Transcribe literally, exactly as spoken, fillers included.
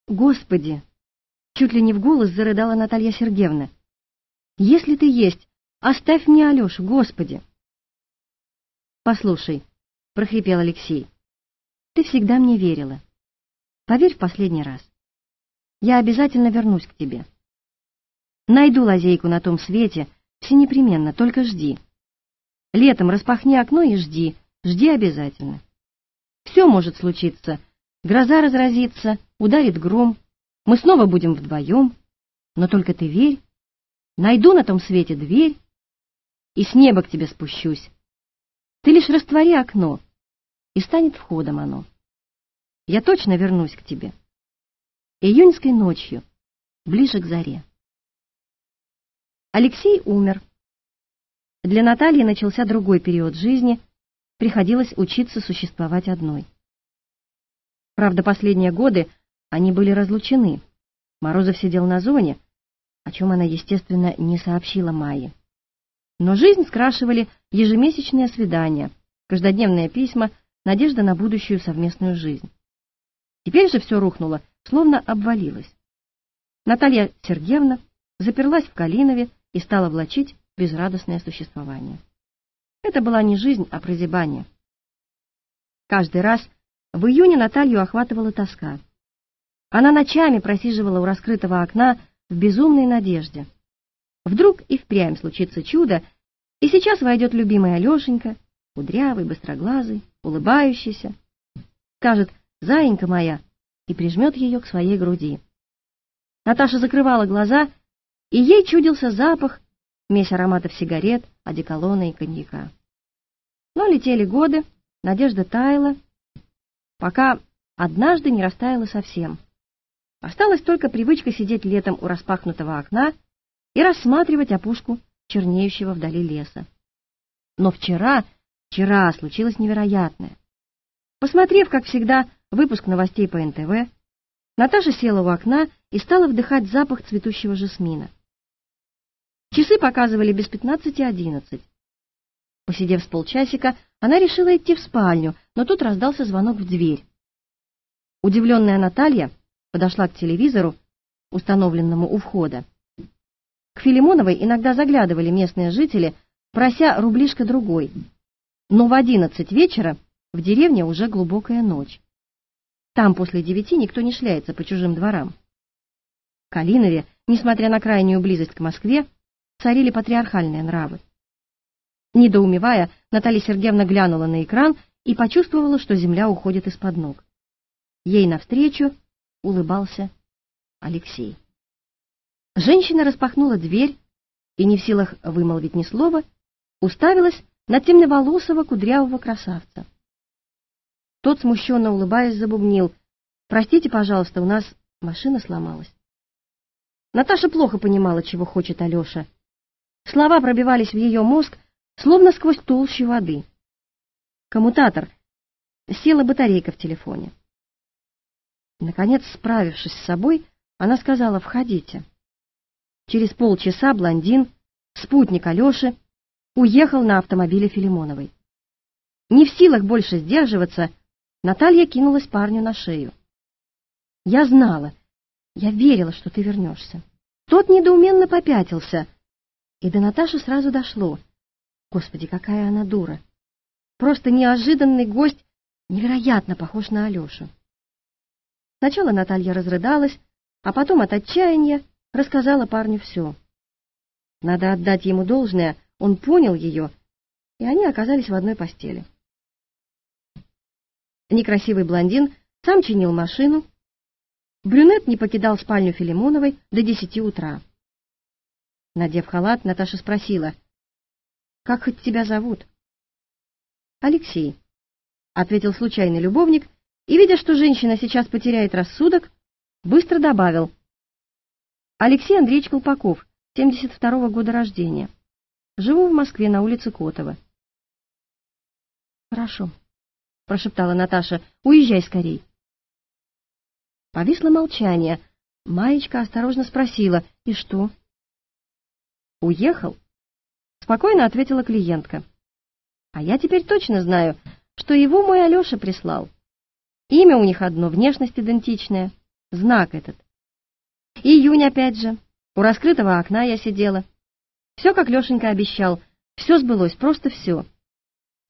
Господи! Чуть ли не в голос зарыдала Наталья Сергеевна. Если ты есть, оставь мне Алешу, Господи! Послушай, прохрипел Алексей, ты всегда мне верила. Поверь в последний раз. Я обязательно вернусь к тебе. Найду лазейку на том свете, все непременно, только жди. Летом распахни окно и жди, жди обязательно. Все может случиться. Гроза разразится, ударит гром, мы снова будем вдвоем, но только ты верь, найду на том свете дверь и с неба к тебе спущусь. Ты лишь раствори окно, и станет входом оно. Я точно вернусь к тебе. Июньской ночью, ближе к заре. Алексей умер. Для Натальи начался другой период жизни, приходилось учиться существовать одной. Правда, последние годы они были разлучены. Морозов сидел на зоне, о чем она, естественно, не сообщила Майе. Но жизнь скрашивали ежемесячные свидания, каждодневные письма, надежда на будущую совместную жизнь. Теперь же все рухнуло, словно обвалилось. Наталья Сергеевна заперлась в Калинове и стала влачить безрадостное существование. Это была не жизнь, а прозябание. Каждый раз в июне Наталью охватывала тоска. Она ночами просиживала у раскрытого окна в безумной надежде. Вдруг и впрямь случится чудо, и сейчас войдет любимый Алешенька, кудрявый, быстроглазый, улыбающийся, скажет «Заинька моя» и прижмет ее к своей груди. Наташа закрывала глаза, и ей чудился запах, смесь ароматов сигарет, одеколона и коньяка. Но летели годы, надежда таяла, пока однажды не растаяла совсем. Осталась только привычка сидеть летом у распахнутого окна и рассматривать опушку чернеющего вдали леса. Но вчера, вчера случилось невероятное. Посмотрев, как всегда, выпуск новостей по эн тэ вэ, Наташа села у окна и стала вдыхать запах цветущего жасмина. Часы показывали без пятнадцати одиннадцать. Посидев с полчасика, она решила идти в спальню, но тут раздался звонок в дверь. Удивленная Наталья подошла к телевизору, установленному у входа. К Филимоновой иногда заглядывали местные жители, прося рублишко-другой. Но в одиннадцать вечера в деревне уже глубокая ночь. Там после девяти никто не шляется по чужим дворам. В Калинове, несмотря на крайнюю близость к Москве, царили патриархальные нравы. Недоумевая, Наталья Сергеевна глянула на экран и почувствовала, что земля уходит из-под ног. Ей навстречу улыбался Алексей. Женщина распахнула дверь и, не в силах вымолвить ни слова, уставилась на темноволосого кудрявого красавца. Тот, смущенно улыбаясь, забубнил: «Простите, пожалуйста, у нас машина сломалась». Наташа плохо понимала, чего хочет Алеша. Слова пробивались в ее мозг, словно сквозь толщу воды. Коммутатор. Села батарейка в телефоне. Наконец, справившись с собой, она сказала: «Входите». Через полчаса блондин, спутник Алеши, уехал на автомобиле Филимоновой. Не в силах больше сдерживаться, Наталья кинулась парню на шею. «Я знала, я верила, что ты вернешься». Тот недоуменно попятился, и до Наташи сразу дошло. Господи, какая она дура! Просто неожиданный гость невероятно похож на Алешу. Сначала Наталья разрыдалась, а потом от отчаяния рассказала парню все. Надо отдать ему должное, он понял ее, и они оказались в одной постели. Некрасивый блондин сам чинил машину, брюнет не покидал спальню Филимоновой до десяти утра. Надев халат, Наташа спросила: «Как хоть тебя зовут?» «Алексей», — ответил случайный любовник, и, видя, что женщина сейчас потеряет рассудок, быстро добавил: «Алексей Андреевич Колпаков, семьдесят второго года рождения. Живу в Москве на улице Котова». «Хорошо», — прошептала Наташа, — «уезжай скорей». Повисло молчание. Маечка осторожно спросила: «И что?» «Уехал?» — спокойно ответила клиентка. «А я теперь точно знаю, что его мой Алеша прислал. Имя у них одно, внешность идентичная. знак этот. Июнь опять же. У раскрытого окна я сидела. Все, как Лешенька обещал. Все сбылось, просто все.